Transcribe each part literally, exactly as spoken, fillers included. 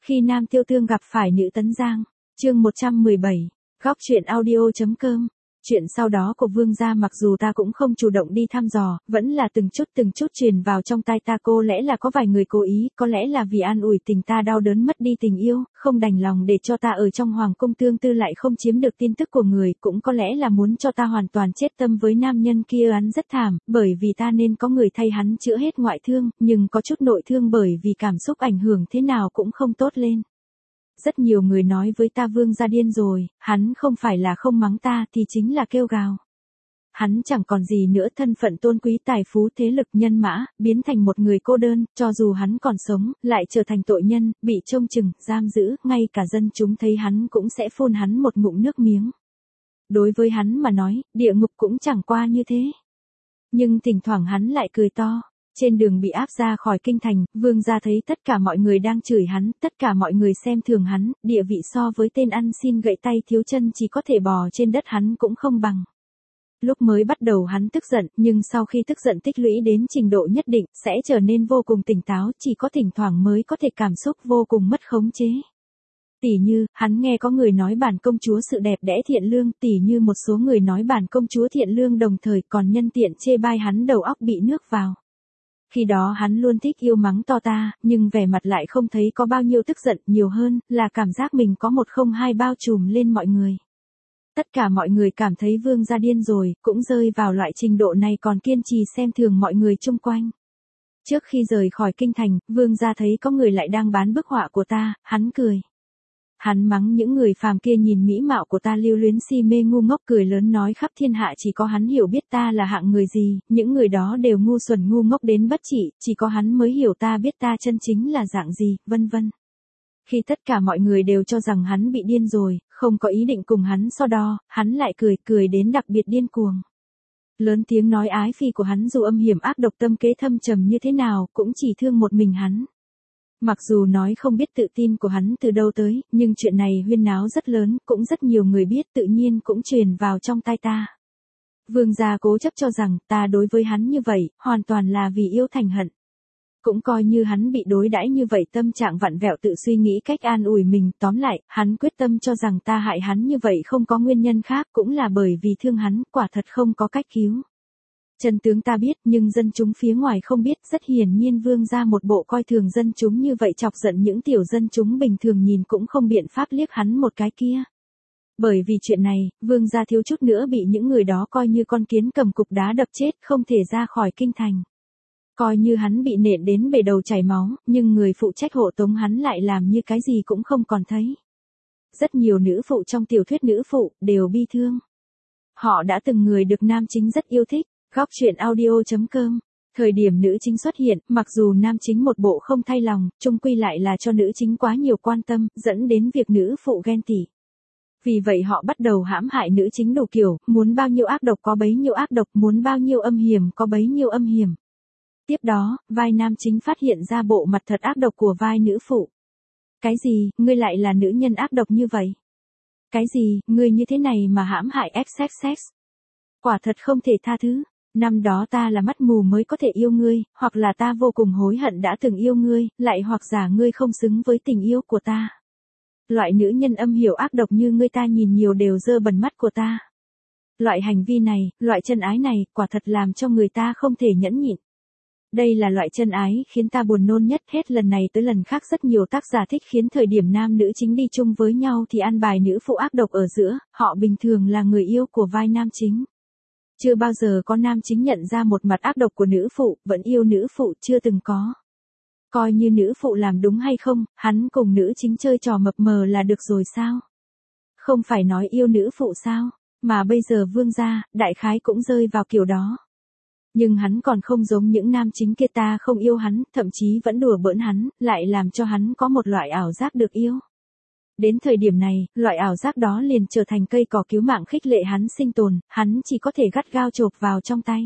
Khi Nam Tiêu Tương gặp phải nữ Tấn Giang, chương một trăm mười bảy, góc truyện audio.com. Chuyện sau đó của Vương gia mặc dù ta cũng không chủ động đi thăm dò, vẫn là từng chút từng chút truyền vào trong tai ta, có lẽ là có vài người cố ý, có lẽ là vì an ủi tình ta đau đớn mất đi tình yêu, không đành lòng để cho ta ở trong hoàng cung tương tư lại không chiếm được tin tức của người, cũng có lẽ là muốn cho ta hoàn toàn chết tâm với nam nhân kia. Hắn rất thảm, bởi vì ta nên có người thay hắn chữa hết ngoại thương, nhưng có chút nội thương bởi vì cảm xúc ảnh hưởng thế nào cũng không tốt lên. Rất nhiều người nói với ta Vương gia điên rồi, hắn không phải là không mắng ta thì chính là kêu gào. Hắn chẳng còn gì nữa, thân phận tôn quý, tài phú, thế lực, nhân mã, biến thành một người cô đơn, cho dù hắn còn sống, lại trở thành tội nhân, bị trông chừng, giam giữ, ngay cả dân chúng thấy hắn cũng sẽ phun hắn một ngụm nước miếng. Đối với hắn mà nói, địa ngục cũng chẳng qua như thế. Nhưng thỉnh thoảng hắn lại cười to. Trên đường bị áp ra khỏi kinh thành, Vương gia thấy tất cả mọi người đang chửi hắn, tất cả mọi người xem thường hắn, địa vị so với tên ăn xin gậy tay thiếu chân chỉ có thể bò trên đất hắn cũng không bằng. Lúc mới bắt đầu hắn tức giận, nhưng sau khi tức giận tích lũy đến trình độ nhất định, sẽ trở nên vô cùng tỉnh táo, chỉ có thỉnh thoảng mới có thể cảm xúc vô cùng mất khống chế. Tỉ như, hắn nghe có người nói bản công chúa sự đẹp đẽ thiện lương, tỉ như một số người nói bản công chúa thiện lương đồng thời còn nhân tiện chê bai hắn đầu óc bị nước vào. Khi đó hắn luôn thích yêu mắng to ta, nhưng vẻ mặt lại không thấy có bao nhiêu tức giận, nhiều hơn là cảm giác mình có một không hai bao trùm lên mọi người. Tất cả mọi người cảm thấy Vương gia điên rồi, cũng rơi vào loại trình độ này còn kiên trì xem thường mọi người chung quanh. Trước khi rời khỏi kinh thành, Vương gia thấy có người lại đang bán bức họa của ta, hắn cười. Hắn mắng những người phàm kia nhìn mỹ mạo của ta lưu luyến si mê ngu ngốc, cười lớn nói khắp thiên hạ chỉ có hắn hiểu biết ta là hạng người gì, những người đó đều ngu xuẩn ngu ngốc đến bất trị, chỉ có hắn mới hiểu ta biết ta chân chính là dạng gì, vân vân. Khi tất cả mọi người đều cho rằng hắn bị điên rồi, không có ý định cùng hắn so đo, hắn lại cười, cười đến đặc biệt điên cuồng. Lớn tiếng nói ái phi của hắn dù âm hiểm ác độc tâm kế thâm trầm như thế nào, cũng chỉ thương một mình hắn. Mặc dù nói không biết tự tin của hắn từ đâu tới, nhưng chuyện này huyên náo rất lớn, cũng rất nhiều người biết, tự nhiên cũng truyền vào trong tai ta. Vương gia cố chấp cho rằng, ta đối với hắn như vậy, hoàn toàn là vì yêu thành hận. Cũng coi như hắn bị đối đãi như vậy, tâm trạng vặn vẹo tự suy nghĩ cách an ủi mình, tóm lại, hắn quyết tâm cho rằng ta hại hắn như vậy không có nguyên nhân khác, cũng là bởi vì thương hắn, quả thật không có cách cứu. Chân tướng ta biết, nhưng dân chúng phía ngoài không biết, rất hiển nhiên Vương gia một bộ coi thường dân chúng như vậy, chọc giận những tiểu dân chúng bình thường nhìn cũng không biện pháp liếc hắn một cái kia. Bởi vì chuyện này, Vương gia thiếu chút nữa bị những người đó coi như con kiến cầm cục đá đập chết, không thể ra khỏi kinh thành. Coi như hắn bị nện đến bể đầu chảy máu, nhưng người phụ trách hộ tống hắn lại làm như cái gì cũng không còn thấy. Rất nhiều nữ phụ trong tiểu thuyết nữ phụ, đều bi thương. Họ đã từng người được nam chính rất yêu thích. Góc truyện audio.com. Thời điểm nữ chính xuất hiện, mặc dù nam chính một bộ không thay lòng, chung quy lại là cho nữ chính quá nhiều quan tâm, dẫn đến việc nữ phụ ghen tị. Vì vậy họ bắt đầu hãm hại nữ chính đủ kiểu, muốn bao nhiêu ác độc có bấy nhiêu ác độc, muốn bao nhiêu âm hiểm có bấy nhiêu âm hiểm. Tiếp đó, vai nam chính phát hiện ra bộ mặt thật ác độc của vai nữ phụ. Cái gì, ngươi lại là nữ nhân ác độc như vậy? Cái gì, ngươi như thế này mà hãm hại ích ích ích? Quả thật không thể tha thứ. Năm đó ta là mắt mù mới có thể yêu ngươi, hoặc là ta vô cùng hối hận đã từng yêu ngươi, lại hoặc giả ngươi không xứng với tình yêu của ta. Loại nữ nhân âm hiểm ác độc như ngươi ta nhìn nhiều đều dơ bẩn mắt của ta. Loại hành vi này, loại chân ái này, quả thật làm cho người ta không thể nhẫn nhịn. Đây là loại chân ái khiến ta buồn nôn nhất, hết lần này tới lần khác rất nhiều tác giả thích khiến thời điểm nam nữ chính đi chung với nhau thì an bài nữ phụ ác độc ở giữa, họ bình thường là người yêu của vai nam chính. Chưa bao giờ có nam chính nhận ra một mặt ác độc của nữ phụ, vẫn yêu nữ phụ, chưa từng có. Coi như nữ phụ làm đúng hay không, hắn cùng nữ chính chơi trò mập mờ là được rồi sao? Không phải nói yêu nữ phụ sao? Mà bây giờ Vương gia, đại khái cũng rơi vào kiểu đó. Nhưng hắn còn không giống những nam chính kia, ta không yêu hắn, thậm chí vẫn đùa bỡn hắn, lại làm cho hắn có một loại ảo giác được yêu. Đến thời điểm này, loại ảo giác đó liền trở thành cây cỏ cứu mạng khích lệ hắn sinh tồn, hắn chỉ có thể gắt gao chộp vào trong tay.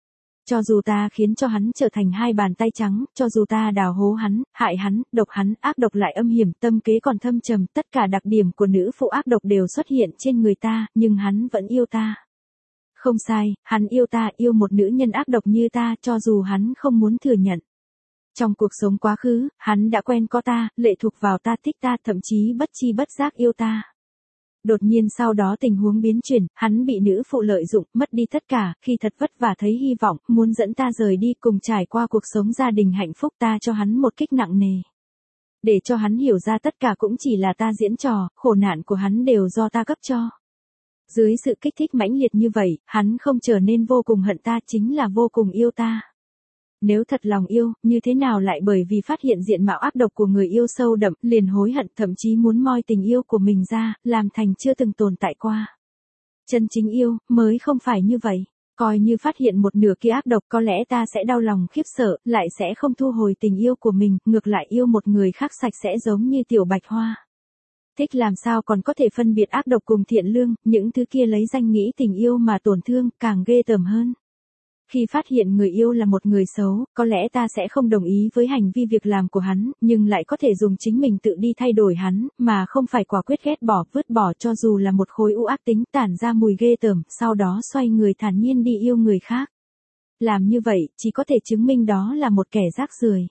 Cho dù ta khiến cho hắn trở thành hai bàn tay trắng, cho dù ta đào hố hắn, hại hắn, độc hắn, ác độc lại âm hiểm, tâm kế còn thâm trầm, tất cả đặc điểm của nữ phụ ác độc đều xuất hiện trên người ta, nhưng hắn vẫn yêu ta. Không sai, hắn yêu ta, yêu một nữ nhân ác độc như ta, cho dù hắn không muốn thừa nhận. Trong cuộc sống quá khứ, hắn đã quen có ta, lệ thuộc vào ta, thích ta, thậm chí bất chi bất giác yêu ta. Đột nhiên sau đó tình huống biến chuyển, hắn bị nữ phụ lợi dụng, mất đi tất cả, khi thật vất vả thấy hy vọng, muốn dẫn ta rời đi cùng trải qua cuộc sống gia đình hạnh phúc, ta cho hắn một kích nặng nề. Để cho hắn hiểu ra tất cả cũng chỉ là ta diễn trò, khổ nạn của hắn đều do ta cấp cho. Dưới sự kích thích mãnh liệt như vậy, hắn không trở nên vô cùng hận ta, chính là vô cùng yêu ta. Nếu thật lòng yêu, như thế nào lại bởi vì phát hiện diện mạo ác độc của người yêu sâu đậm, liền hối hận, thậm chí muốn moi tình yêu của mình ra, làm thành chưa từng tồn tại qua. Chân chính yêu, mới không phải như vậy. Coi như phát hiện một nửa kia ác độc, có lẽ ta sẽ đau lòng khiếp sợ, lại sẽ không thu hồi tình yêu của mình, ngược lại yêu một người khác sạch sẽ giống như tiểu bạch hoa. Thích làm sao còn có thể phân biệt ác độc cùng thiện lương, những thứ kia lấy danh nghĩ tình yêu mà tổn thương, càng ghê tởm hơn. Khi phát hiện người yêu là một người xấu, có lẽ ta sẽ không đồng ý với hành vi việc làm của hắn, nhưng lại có thể dùng chính mình tự đi thay đổi hắn, mà không phải quả quyết ghét bỏ, vứt bỏ cho dù là một khối u ác tính tản ra mùi ghê tởm, sau đó xoay người thản nhiên đi yêu người khác. Làm như vậy, chỉ có thể chứng minh đó là một kẻ rác rưởi.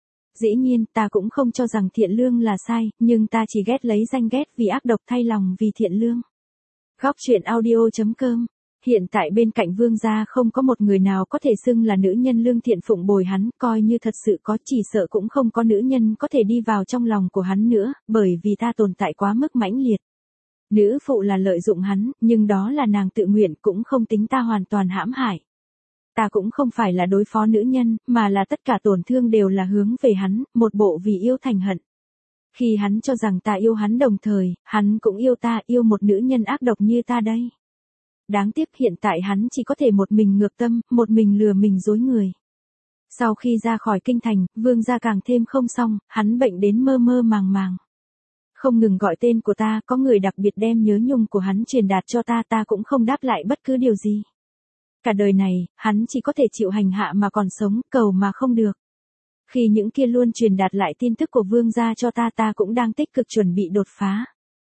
Dĩ nhiên, ta cũng không cho rằng thiện lương là sai, nhưng ta chỉ ghét lấy danh ghét vì ác độc thay lòng vì thiện lương. Góc truyện audio chấm com. Hiện tại bên cạnh Vương gia không có một người nào có thể xưng là nữ nhân lương thiện phụng bồi hắn, coi như thật sự có, chỉ sợ cũng không có nữ nhân có thể đi vào trong lòng của hắn nữa, bởi vì ta tồn tại quá mức mãnh liệt. Nữ phụ là lợi dụng hắn, nhưng đó là nàng tự nguyện, cũng không tính ta hoàn toàn hãm hại. Ta cũng không phải là đối phó nữ nhân, mà là tất cả tổn thương đều là hướng về hắn, một bộ vì yêu thành hận. Khi hắn cho rằng ta yêu hắn đồng thời, hắn cũng yêu ta, yêu một nữ nhân ác độc như ta đây. Đáng tiếc hiện tại hắn chỉ có thể một mình ngược tâm, một mình lừa mình dối người. Sau khi ra khỏi kinh thành, Vương gia càng thêm không xong, hắn bệnh đến mơ mơ màng màng. Không ngừng gọi tên của ta, có người đặc biệt đem nhớ nhung của hắn truyền đạt cho ta, ta cũng không đáp lại bất cứ điều gì. Cả đời này, hắn chỉ có thể chịu hành hạ mà còn sống, cầu mà không được. Khi những kia luôn truyền đạt lại tin tức của Vương gia cho ta, ta cũng đang tích cực chuẩn bị đột phá.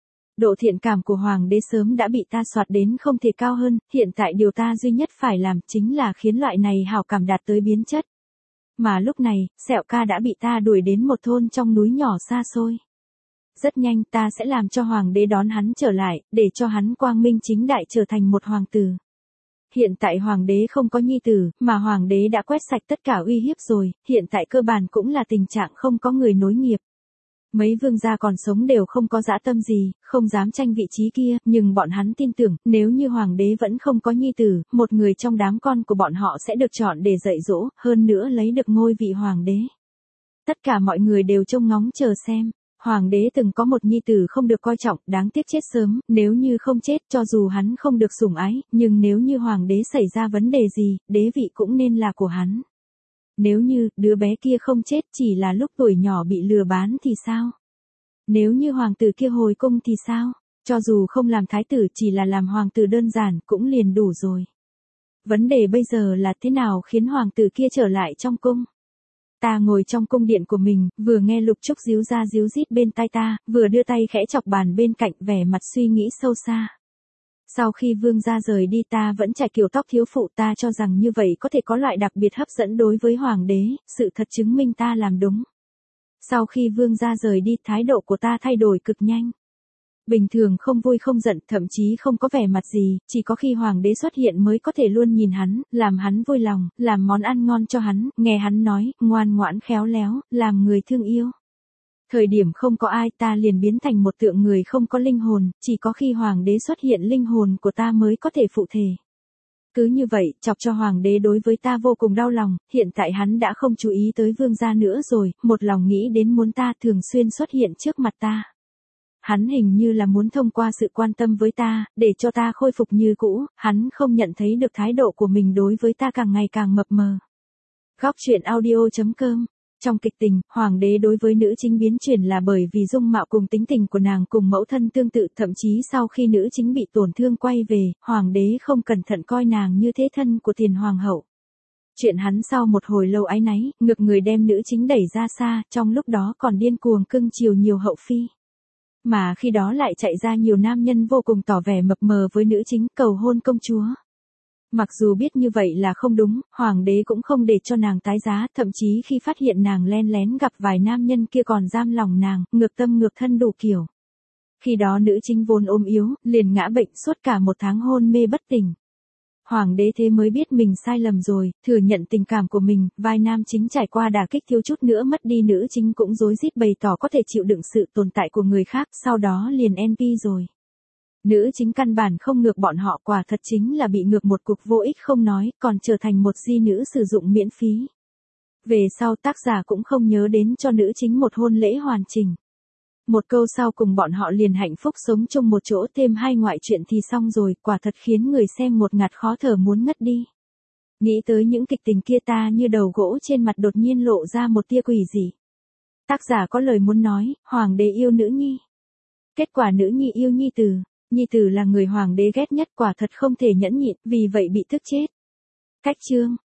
Độ thiện cảm của Hoàng đế sớm đã bị ta soạt đến không thể cao hơn, hiện tại điều ta duy nhất phải làm chính là khiến loại này hảo cảm đạt tới biến chất. Mà lúc này, Sẹo ca đã bị ta đuổi đến một thôn trong núi nhỏ xa xôi. Rất nhanh ta sẽ làm cho Hoàng đế đón hắn trở lại, để cho hắn quang minh chính đại trở thành một hoàng tử. Hiện tại Hoàng đế không có nhi tử, mà Hoàng đế đã quét sạch tất cả uy hiếp rồi, hiện tại cơ bản cũng là tình trạng không có người nối nghiệp. Mấy vương gia còn sống đều không có dã tâm gì, không dám tranh vị trí kia, nhưng bọn hắn tin tưởng, nếu như Hoàng đế vẫn không có nhi tử, một người trong đám con của bọn họ sẽ được chọn để dạy dỗ, hơn nữa lấy được ngôi vị Hoàng đế. Tất cả mọi người đều trông ngóng chờ xem. Hoàng đế từng có một nhi tử không được coi trọng, đáng tiếc chết sớm, nếu như không chết cho dù hắn không được sủng ái, nhưng nếu như Hoàng đế xảy ra vấn đề gì, đế vị cũng nên là của hắn. Nếu như, đứa bé kia không chết chỉ là lúc tuổi nhỏ bị lừa bán thì sao? Nếu như hoàng tử kia hồi cung thì sao? Cho dù không làm thái tử chỉ là làm hoàng tử đơn giản cũng liền đủ rồi. Vấn đề bây giờ là thế nào khiến hoàng tử kia trở lại trong cung? Ta ngồi trong cung điện của mình, vừa nghe Lục Trúc díu ra díu dít bên tai ta, vừa đưa tay khẽ chọc bàn bên cạnh, vẻ mặt suy nghĩ sâu xa. Sau khi Vương gia rời đi ta vẫn trải kiểu tóc thiếu phụ, ta cho rằng như vậy có thể có loại đặc biệt hấp dẫn đối với Hoàng đế, sự thật chứng minh ta làm đúng. Sau khi Vương gia rời đi, thái độ của ta thay đổi cực nhanh. Bình thường không vui không giận, thậm chí không có vẻ mặt gì, chỉ có khi Hoàng đế xuất hiện mới có thể luôn nhìn hắn, làm hắn vui lòng, làm món ăn ngon cho hắn, nghe hắn nói, ngoan ngoãn khéo léo, làm người thương yêu. Thời điểm không có ai ta liền biến thành một tượng người không có linh hồn, chỉ có khi Hoàng đế xuất hiện linh hồn của ta mới có thể phụ thể. Cứ như vậy, chọc cho Hoàng đế đối với ta vô cùng đau lòng, hiện tại hắn đã không chú ý tới Vương gia nữa rồi, một lòng nghĩ đến muốn ta thường xuyên xuất hiện trước mặt ta. Hắn hình như là muốn thông qua sự quan tâm với ta, để cho ta khôi phục như cũ, hắn không nhận thấy được thái độ của mình đối với ta càng ngày càng mập mờ. Góc truyện audio chấm com. Trong kịch tình, Hoàng đế đối với nữ chính biến chuyển là bởi vì dung mạo cùng tính tình của nàng cùng mẫu thân tương tự, thậm chí sau khi nữ chính bị tổn thương quay về, Hoàng đế không cẩn thận coi nàng như thế thân của tiền hoàng hậu. Chuyện hắn sau một hồi lâu áy náy, ngược người đem nữ chính đẩy ra xa, trong lúc đó còn điên cuồng cưng chiều nhiều hậu phi. Mà khi đó lại chạy ra nhiều nam nhân vô cùng tỏ vẻ mập mờ với nữ chính, cầu hôn công chúa. Mặc dù biết như vậy là không đúng, hoàng đế cũng không để cho nàng tái giá, thậm chí khi phát hiện nàng len lén gặp vài nam nhân kia còn giam lòng nàng, ngược tâm ngược thân đủ kiểu. Khi đó nữ chính vốn ốm yếu, liền ngã bệnh suốt cả một tháng hôn mê bất tỉnh. Hoàng đế thế mới biết mình sai lầm rồi, thừa nhận tình cảm của mình, vai nam chính trải qua đả kích thiếu chút nữa mất đi, nữ chính cũng rối rít bày tỏ có thể chịu đựng sự tồn tại của người khác, sau đó liền en pê rồi. Nữ chính căn bản không ngược bọn họ, quả thật chính là bị ngược một cục vô ích không nói, còn trở thành một di nữ sử dụng miễn phí. Về sau tác giả cũng không nhớ đến cho nữ chính một hôn lễ hoàn chỉnh. Một câu sau cùng bọn họ liền hạnh phúc sống chung một chỗ, thêm hai ngoại truyện thì xong rồi, quả thật khiến người xem một ngạt khó thở muốn ngất đi. Nghĩ tới những kịch tình kia ta như đầu gỗ trên mặt đột nhiên lộ ra một tia quỷ dị. Tác giả có lời muốn nói, hoàng đế yêu nữ nhi. Kết quả nữ nhi yêu nhi tử, nhi tử là người hoàng đế ghét nhất, quả thật không thể nhẫn nhịn, vì vậy bị tức chết. Cách chương